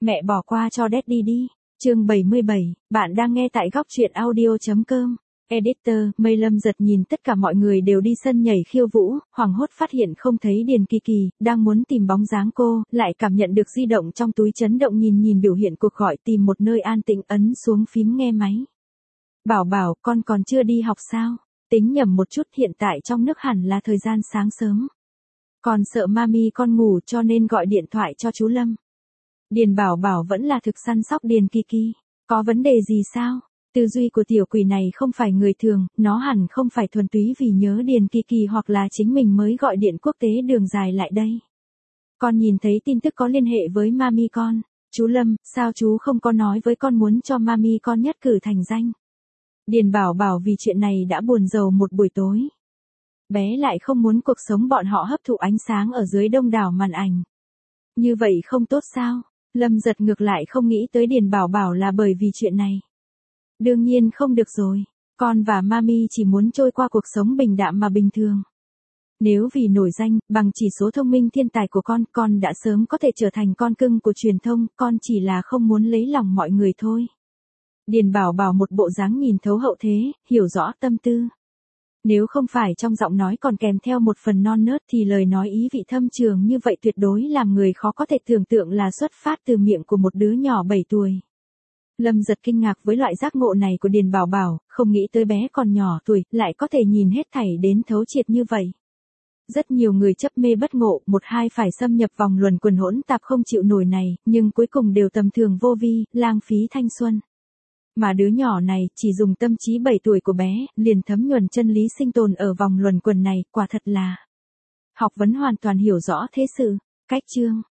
Mẹ bỏ qua cho Daddy đi. Chương 77, bạn đang nghe tại góc truyện audio.com. Editor, Mây Lâm giật nhìn tất cả mọi người đều đi sân nhảy khiêu vũ, hoảng hốt phát hiện không thấy Điền Kỳ Kỳ, đang muốn tìm bóng dáng cô, lại cảm nhận được di động trong túi chấn động nhìn biểu hiện cuộc gọi tìm một nơi an tĩnh ấn xuống phím nghe máy. Bảo bảo, con còn chưa đi học sao? Tính nhầm một chút hiện tại trong nước hẳn là thời gian sáng sớm. Còn sợ mami con ngủ cho nên gọi điện thoại cho chú Lâm. Điền Bảo Bảo vẫn là thực săn sóc Điền Kỳ Kỳ. Có vấn đề gì sao? Tư duy của tiểu quỷ này không phải người thường, nó hẳn không phải thuần túy vì nhớ Điền Kỳ Kỳ hoặc là chính mình mới gọi điện quốc tế đường dài lại đây. Con nhìn thấy tin tức có liên hệ với mami con. Chú Lâm, sao chú không có nói với con muốn cho mami con nhất cử thành danh? Điền Bảo Bảo vì chuyện này đã buồn rầu một buổi tối. Bé lại không muốn cuộc sống bọn họ hấp thụ ánh sáng ở dưới đông đảo màn ảnh. Như vậy không tốt sao? Lâm giật ngược lại không nghĩ tới Điền Bảo Bảo là bởi vì chuyện này. Đương nhiên không được rồi. Con và mami chỉ muốn trôi qua cuộc sống bình đạm mà bình thường. Nếu vì nổi danh, bằng chỉ số thông minh thiên tài của con đã sớm có thể trở thành con cưng của truyền thông, con chỉ là không muốn lấy lòng mọi người thôi. Điền Bảo Bảo một bộ dáng nhìn thấu hậu thế, hiểu rõ tâm tư. Nếu không phải trong giọng nói còn kèm theo một phần non nớt thì lời nói ý vị thâm trường như vậy tuyệt đối làm người khó có thể tưởng tượng là xuất phát từ miệng của một đứa nhỏ 7 tuổi. Lâm giật kinh ngạc với loại giác ngộ này của Điền Bảo Bảo, không nghĩ tới bé còn nhỏ tuổi, lại có thể nhìn hết thảy đến thấu triệt như vậy. Rất nhiều người chấp mê bất ngộ, một hai phải xâm nhập vòng luẩn quẩn hỗn tạp không chịu nổi này, nhưng cuối cùng đều tầm thường vô vi, lãng phí thanh xuân. Mà đứa nhỏ này, chỉ dùng tâm trí 7 tuổi của bé, liền thấm nhuần chân lý sinh tồn ở vòng luẩn quẩn này, quả thật là học vấn hoàn toàn hiểu rõ thế sự. Cách chương